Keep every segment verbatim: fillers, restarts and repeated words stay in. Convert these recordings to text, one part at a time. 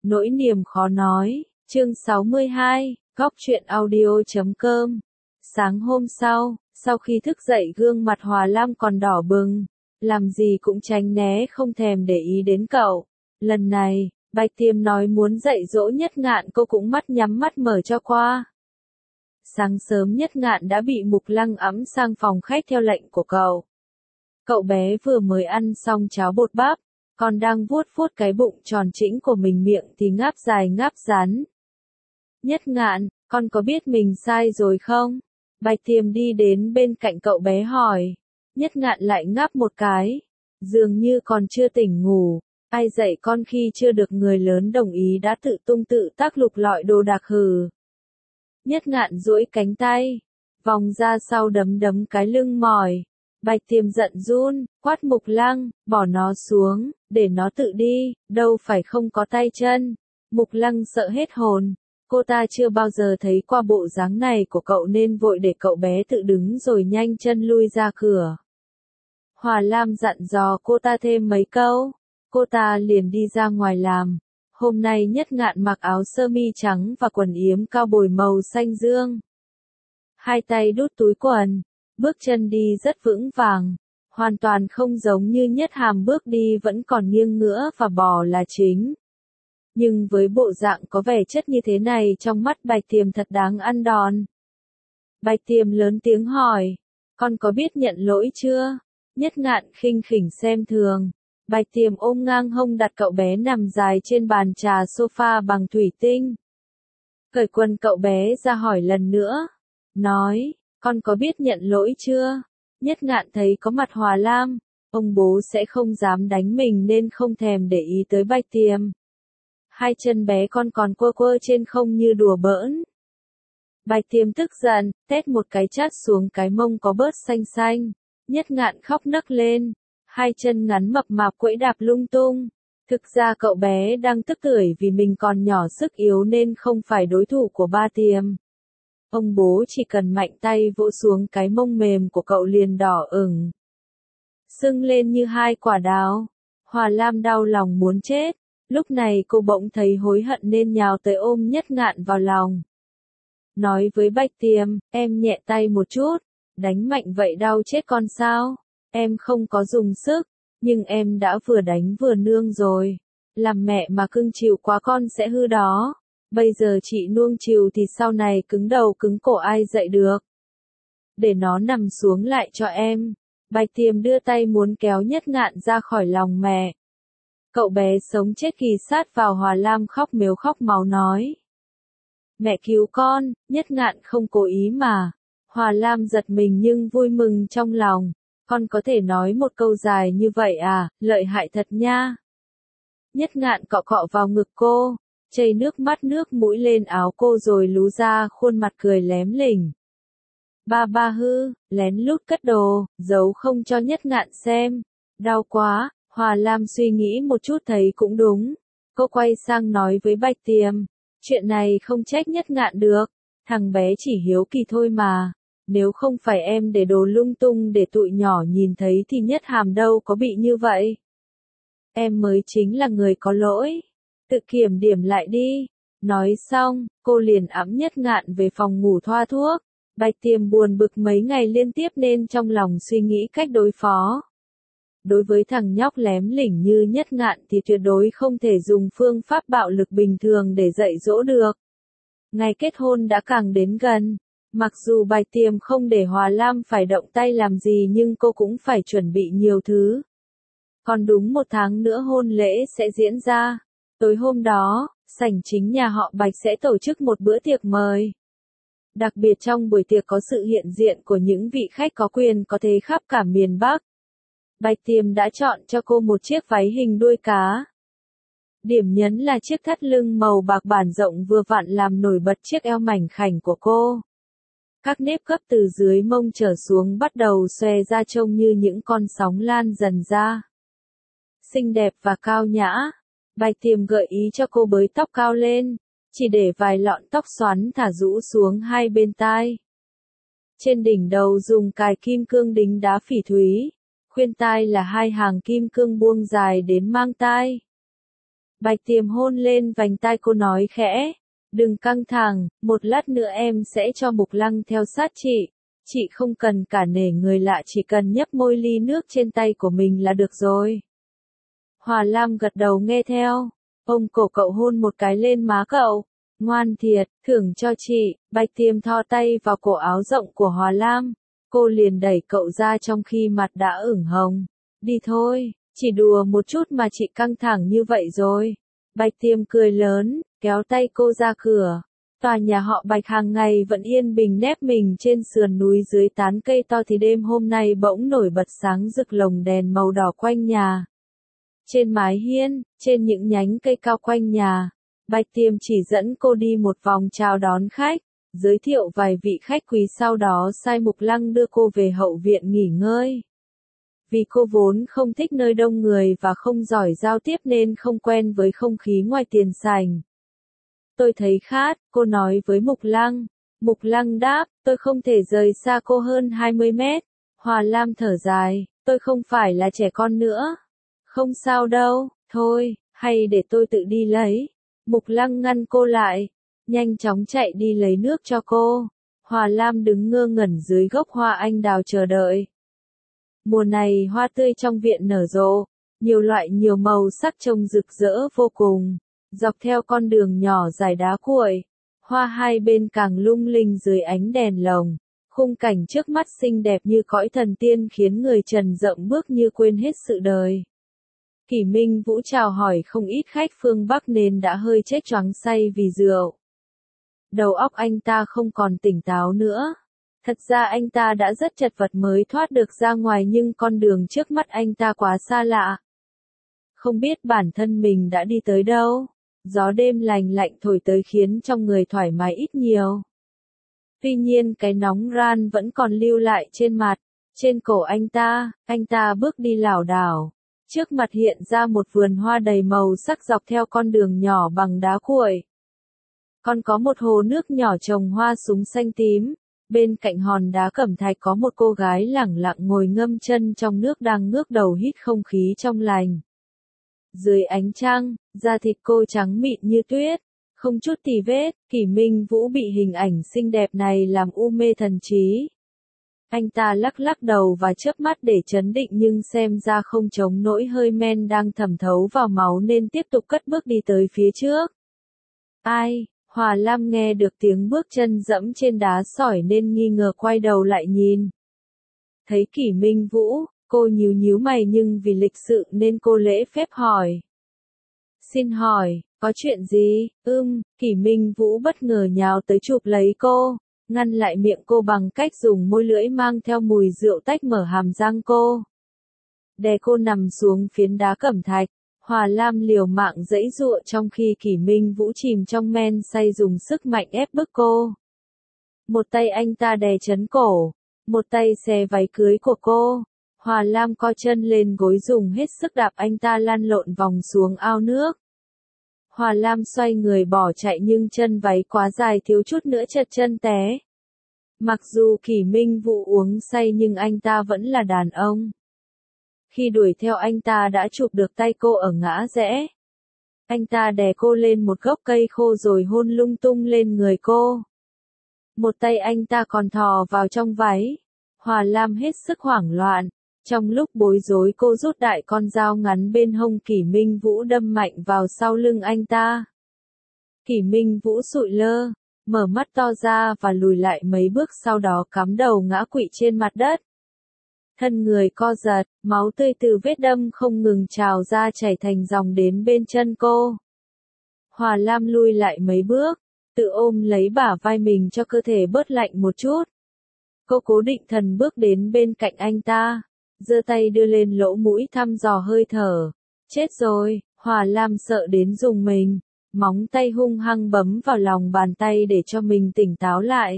Nỗi niềm khó nói, chương sáu mươi hai, góc truyện audio chấm com. Sáng hôm sau, sau khi thức dậy gương mặt Hòa Lam còn đỏ bừng, làm gì cũng tránh né không thèm để ý đến cậu. Lần này, Bạch Tiêm nói muốn dạy dỗ Nhất Ngạn, cô cũng mắt nhắm mắt mở cho qua. Sáng sớm Nhất Ngạn đã bị Mục Lăng ẵm sang phòng khách theo lệnh của cậu. Cậu bé vừa mới ăn xong cháo bột bắp, còn đang vuốt vuốt cái bụng tròn trĩnh của mình, miệng thì ngáp dài ngáp rắn. Nhất Ngạn, con có biết mình sai rồi không? Bạch Tiêm đi đến bên cạnh cậu bé hỏi. Nhất Ngạn lại ngáp một cái, dường như còn chưa tỉnh ngủ. Ai dạy con khi chưa được người lớn đồng ý đã tự tung tự tác lục lọi đồ đạc hừ. Nhất Ngạn duỗi cánh tay, vòng ra sau đấm đấm cái lưng mỏi. Bạch Tiêm giận run, quát Mục Lăng, bỏ nó xuống, để nó tự đi, đâu phải không có tay chân. Mục Lăng sợ hết hồn, cô ta chưa bao giờ thấy qua bộ dáng này của cậu nên vội để cậu bé tự đứng rồi nhanh chân lui ra cửa. Hòa Lam dặn dò cô ta thêm mấy câu, cô ta liền đi ra ngoài làm. Hôm nay Nhất Ngạn mặc áo sơ mi trắng và quần yếm cao bồi màu xanh dương. Hai tay đút túi quần, bước chân đi rất vững vàng, hoàn toàn không giống như Nhất Hàm bước đi vẫn còn nghiêng ngữa và bò là chính. Nhưng với bộ dạng có vẻ chất như thế này trong mắt Bạch Tiêm thật đáng ăn đòn. Bạch Tiêm lớn tiếng hỏi, con có biết nhận lỗi chưa? Nhất Ngạn khinh khỉnh xem thường. Bạch Tiêm ôm ngang hông đặt cậu bé nằm dài trên bàn trà sofa bằng thủy tinh. Cởi quần cậu bé ra hỏi lần nữa. Nói, con có biết nhận lỗi chưa? Nhất Ngạn thấy có mặt Hòa Lam, ông bố sẽ không dám đánh mình nên không thèm để ý tới Bạch Tiêm. Hai chân bé con còn quơ quơ trên không như đùa bỡn. Bạch Tiêm tức giận, tét một cái chát xuống cái mông có bớt xanh xanh. Nhất Ngạn khóc nấc lên, hai chân ngắn mập mạp quẫy đạp lung tung. Thực ra cậu bé đang tức tưởi vì mình còn nhỏ sức yếu nên không phải đối thủ của ba Tiêm. Ông bố chỉ cần mạnh tay vỗ xuống cái mông mềm của cậu liền đỏ ửng, sưng lên như hai quả đào. Hòa Lam đau lòng muốn chết, lúc này cô bỗng thấy hối hận nên nhào tới ôm Nhất Ngạn vào lòng. Nói với Bạch Tiêm, em nhẹ tay một chút, đánh mạnh vậy đau chết con sao? Em không có dùng sức, nhưng em đã vừa đánh vừa nương rồi. Làm mẹ mà cưng chiều quá con sẽ hư đó. Bây giờ chị nuông chiều thì sau này cứng đầu cứng cổ ai dạy được. Để nó nằm xuống lại cho em. Bạch Tiêm đưa tay muốn kéo Nhất Ngạn ra khỏi lòng mẹ. Cậu bé sống chết kỳ sát vào Hòa Lam khóc mếu khóc máu nói. Mẹ cứu con, Nhất Ngạn không cố ý mà. Hòa Lam giật mình nhưng vui mừng trong lòng. Con có thể nói một câu dài như vậy à, lợi hại thật nha. Nhất Ngạn cọ cọ vào ngực cô, chảy nước mắt nước mũi lên áo cô rồi lú ra khuôn mặt cười lém lỉnh. Ba ba hư, lén lút cất đồ, giấu không cho Nhất Ngạn xem. Đau quá, Hòa Lam suy nghĩ một chút thấy cũng đúng. Cô quay sang nói với Bạch Tiêm, chuyện này không trách Nhất Ngạn được, thằng bé chỉ hiếu kỳ thôi mà. Nếu không phải em để đồ lung tung để tụi nhỏ nhìn thấy thì Nhất Hàm đâu có bị như vậy. Em mới chính là người có lỗi. Tự kiểm điểm lại đi. Nói xong, cô liền ẵm Nhất Ngạn về phòng ngủ thoa thuốc. Bạch Tiêm buồn bực mấy ngày liên tiếp nên trong lòng suy nghĩ cách đối phó. Đối với thằng nhóc lém lỉnh như Nhất Ngạn thì tuyệt đối không thể dùng phương pháp bạo lực bình thường để dạy dỗ được. Ngày kết hôn đã càng đến gần. Mặc dù Bạch Tiêm không để Hòa Lam phải động tay làm gì nhưng cô cũng phải chuẩn bị nhiều thứ. Còn đúng một tháng nữa hôn lễ sẽ diễn ra. Tối hôm đó, sảnh chính nhà họ Bạch sẽ tổ chức một bữa tiệc mời. Đặc biệt trong buổi tiệc có sự hiện diện của những vị khách có quyền có thế khắp cả miền Bắc. Bạch Tiêm đã chọn cho cô một chiếc váy hình đuôi cá. Điểm nhấn là chiếc thắt lưng màu bạc bản rộng vừa vặn làm nổi bật chiếc eo mảnh khảnh của cô. Các nếp gấp từ dưới mông trở xuống bắt đầu xòe ra trông như những con sóng lan dần ra. Xinh đẹp và cao nhã. Bạch Tiêm gợi ý cho cô bới tóc cao lên, chỉ để vài lọn tóc xoắn thả rũ xuống hai bên tai. Trên đỉnh đầu dùng cài kim cương đính đá phỉ thúy, khuyên tai là hai hàng kim cương buông dài đến mang tai. Bạch Tiềm hôn lên vành tai cô nói khẽ. Đừng căng thẳng, một lát nữa em sẽ cho Mục Lăng theo sát chị. Chị không cần cả nể người lạ, chỉ cần nhấp môi ly nước trên tay của mình là được rồi. Hòa Lam gật đầu nghe theo. Ôm cổ cậu hôn một cái lên má cậu. Ngoan thiệt, thưởng cho chị. Bạch Tiềm thò tay vào cổ áo rộng của Hòa Lam. Cô liền đẩy cậu ra trong khi mặt đã ửng hồng. Đi thôi, chỉ đùa một chút mà chị căng thẳng như vậy rồi. Bạch Tiềm cười lớn, kéo tay cô ra cửa. Tòa nhà họ Bạch hàng ngày vẫn yên bình nép mình trên sườn núi dưới tán cây to thì đêm hôm nay bỗng nổi bật sáng rực lồng đèn màu đỏ quanh nhà. Trên mái hiên, trên những nhánh cây cao quanh nhà, Bạch Tiềm chỉ dẫn cô đi một vòng chào đón khách, giới thiệu vài vị khách quý, sau đó sai Mục Lăng đưa cô về hậu viện nghỉ ngơi. Vì cô vốn không thích nơi đông người và không giỏi giao tiếp nên không quen với không khí ngoài tiền sảnh. Tôi thấy khát, cô nói với Mục Lăng. Mục Lăng đáp, tôi không thể rời xa cô hơn hai mươi mét. Hòa Lam thở dài, tôi không phải là trẻ con nữa. Không sao đâu, thôi, hay để tôi tự đi lấy. Mục Lăng ngăn cô lại, nhanh chóng chạy đi lấy nước cho cô. Hòa Lam đứng ngơ ngẩn dưới gốc hoa anh đào chờ đợi. Mùa này hoa tươi trong viện nở rộ, nhiều loại nhiều màu sắc trông rực rỡ vô cùng. Dọc theo con đường nhỏ dài đá cuội, hoa hai bên càng lung linh dưới ánh đèn lồng. Khung cảnh trước mắt xinh đẹp như cõi thần tiên khiến người trần rộng bước như quên hết sự đời. Kỷ Minh Vũ chào hỏi không ít khách phương Bắc nên đã hơi chết choáng say vì rượu. Đầu óc anh ta không còn tỉnh táo nữa. Thật ra anh ta đã rất chật vật mới thoát được ra ngoài, nhưng con đường trước mắt anh ta quá xa lạ. Không biết bản thân mình đã đi tới đâu. Gió đêm lành lạnh thổi tới khiến trong người thoải mái ít nhiều. Tuy nhiên cái nóng ran vẫn còn lưu lại trên mặt, trên cổ anh ta. Anh ta bước đi lảo đảo. Trước mặt hiện ra một vườn hoa đầy màu sắc dọc theo con đường nhỏ bằng đá cuội. Còn có một hồ nước nhỏ trồng hoa súng xanh tím. Bên cạnh hòn đá cẩm thạch có một cô gái lẳng lặng ngồi ngâm chân trong nước đang ngước đầu hít không khí trong lành. Dưới ánh trăng, da thịt cô trắng mịn như tuyết, không chút tì vết. Kỷ Minh Vũ bị hình ảnh xinh đẹp này làm u mê thần trí. Anh ta lắc lắc đầu và chớp mắt để trấn định, nhưng xem ra không chống nổi hơi men đang thẩm thấu vào máu nên tiếp tục cất bước đi tới phía trước. Ai? Hòa Lam nghe được tiếng bước chân dẫm trên đá sỏi nên nghi ngờ quay đầu lại nhìn. Thấy Kỷ Minh Vũ, cô nhíu nhíu mày nhưng vì lịch sự nên cô lễ phép hỏi. Xin hỏi, có chuyện gì? Ưm, Kỷ Minh Vũ bất ngờ nhào tới chụp lấy cô, ngăn lại miệng cô bằng cách dùng môi lưỡi mang theo mùi rượu tách mở hàm răng cô. Đè cô nằm xuống phiến đá cẩm thạch. Hòa Lam liều mạng giãy giụa trong khi Kỷ Minh Vũ chìm trong men say dùng sức mạnh ép bức cô. Một tay anh ta đè chấn cổ, một tay xè váy cưới của cô. Hòa Lam co chân lên gối dùng hết sức đạp anh ta lăn lộn vòng xuống ao nước. Hòa Lam xoay người bỏ chạy nhưng chân váy quá dài thiếu chút nữa trật chân té. Mặc dù Kỷ Minh Vũ uống say nhưng anh ta vẫn là đàn ông. Khi đuổi theo anh ta đã chụp được tay cô ở ngã rẽ. Anh ta đè cô lên một gốc cây khô rồi hôn lung tung lên người cô. Một tay anh ta còn thò vào trong váy. Hòa Lam hết sức hoảng loạn. Trong lúc bối rối cô rút đại con dao ngắn bên hông Kỷ Minh Vũ đâm mạnh vào sau lưng anh ta. Kỷ Minh Vũ sụi lơ, mở mắt to ra và lùi lại mấy bước, sau đó cắm đầu ngã quỵ trên mặt đất. Thân người co giật, máu tươi từ vết đâm không ngừng trào ra chảy thành dòng đến bên chân cô. Hòa Lam lui lại mấy bước, tự ôm lấy bả vai mình cho cơ thể bớt lạnh một chút. Cô cố định thần bước đến bên cạnh anh ta, giơ tay đưa lên lỗ mũi thăm dò hơi thở. Chết rồi, Hòa Lam sợ đến rùng mình, móng tay hung hăng bấm vào lòng bàn tay để cho mình tỉnh táo lại.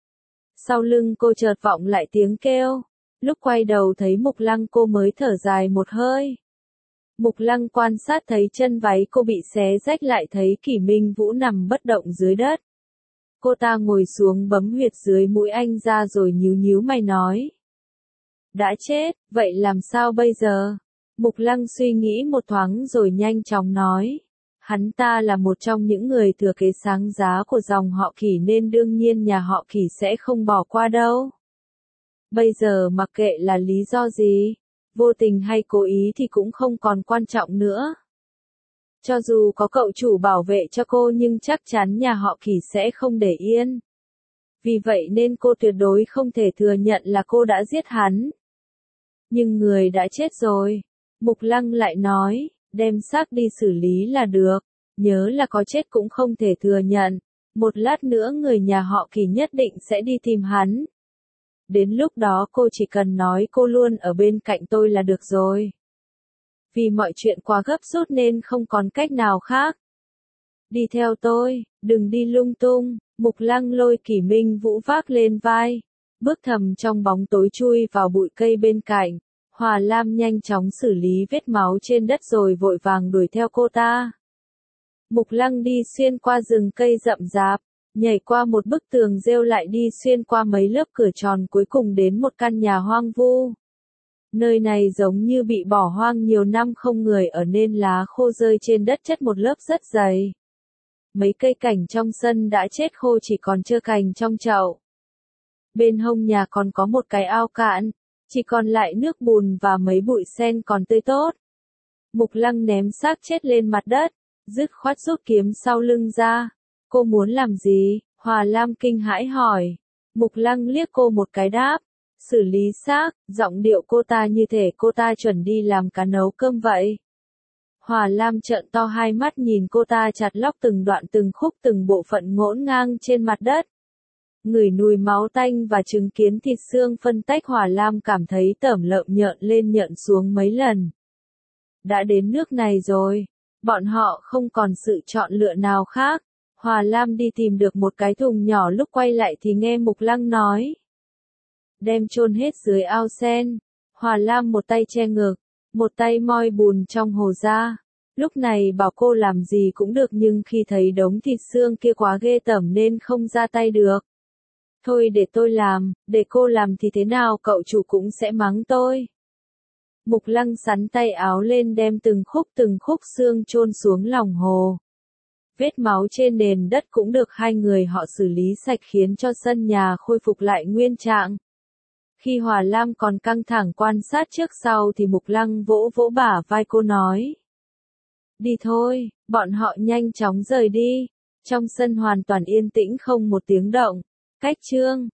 Sau lưng cô chợt vọng lại tiếng kêu. Lúc quay đầu thấy Mục Lăng cô mới thở dài một hơi. Mục Lăng quan sát thấy chân váy cô bị xé rách, lại thấy Kỷ Minh Vũ nằm bất động dưới đất. Cô ta ngồi xuống bấm huyệt dưới mũi anh ra rồi nhíu nhíu mày nói. Đã chết, vậy làm sao bây giờ? Mục Lăng suy nghĩ một thoáng rồi nhanh chóng nói. Hắn ta là một trong những người thừa kế sáng giá của dòng họ Kỷ nên đương nhiên nhà họ Kỷ sẽ không bỏ qua đâu. Bây giờ mặc kệ là lý do gì, vô tình hay cố ý thì cũng không còn quan trọng nữa. Cho dù có cậu chủ bảo vệ cho cô nhưng chắc chắn nhà họ Kỷ sẽ không để yên. Vì vậy nên cô tuyệt đối không thể thừa nhận là cô đã giết hắn. Nhưng người đã chết rồi. Mục Lăng lại nói, đem xác đi xử lý là được. Nhớ là có chết cũng không thể thừa nhận. Một lát nữa người nhà họ Kỷ nhất định sẽ đi tìm hắn. Đến lúc đó cô chỉ cần nói cô luôn ở bên cạnh tôi là được rồi. Vì mọi chuyện quá gấp rút nên không còn cách nào khác. Đi theo tôi, đừng đi lung tung. Mục Lăng lôi Kỷ Minh Vũ vác lên vai. Bước thầm trong bóng tối chui vào bụi cây bên cạnh. Hòa Lam nhanh chóng xử lý vết máu trên đất rồi vội vàng đuổi theo cô ta. Mục Lăng đi xuyên qua rừng cây rậm rạp, nhảy qua một bức tường rêu lại đi xuyên qua mấy lớp cửa tròn cuối cùng đến một căn nhà hoang vu. Nơi này giống như bị bỏ hoang nhiều năm không người ở nên lá khô rơi trên đất chất một lớp rất dày. Mấy cây cảnh trong sân đã chết khô chỉ còn trơ cành trong chậu. Bên hông nhà còn có một cái ao cạn, chỉ còn lại nước bùn và mấy bụi sen còn tươi tốt. Mục Lăng ném xác chết lên mặt đất, dứt khoát rút kiếm sau lưng ra. Cô muốn làm gì? Hòa Lam kinh hãi hỏi. Mục Lăng liếc cô một cái đáp. Xử lý xác, giọng điệu cô ta như thể cô ta chuẩn đi làm cá nấu cơm vậy. Hòa Lam trợn to hai mắt nhìn cô ta chặt lóc từng đoạn từng khúc từng bộ phận ngổn ngang trên mặt đất. Ngửi mùi máu tanh và chứng kiến thịt xương phân tách Hòa Lam cảm thấy tởm lợm nhợn lên nhợn xuống mấy lần. Đã đến nước này rồi, bọn họ không còn sự chọn lựa nào khác. Hòa Lam đi tìm được một cái thùng nhỏ lúc quay lại thì nghe Mục Lăng nói. Đem chôn hết dưới ao sen. Hòa Lam một tay che ngực, một tay moi bùn trong hồ ra. Lúc này bảo cô làm gì cũng được nhưng khi thấy đống thịt xương kia quá ghê tởm nên không ra tay được. Thôi để tôi làm, để cô làm thì thế nào cậu chủ cũng sẽ mắng tôi. Mục Lăng sắn tay áo lên đem từng khúc từng khúc xương chôn xuống lòng hồ. Vết máu trên nền đất cũng được hai người họ xử lý sạch khiến cho sân nhà khôi phục lại nguyên trạng. Khi Hòa Lam còn căng thẳng quan sát trước sau thì Mục Lăng vỗ vỗ bả vai cô nói. Đi thôi, bọn họ nhanh chóng rời đi. Trong sân hoàn toàn yên tĩnh không một tiếng động. Cách chương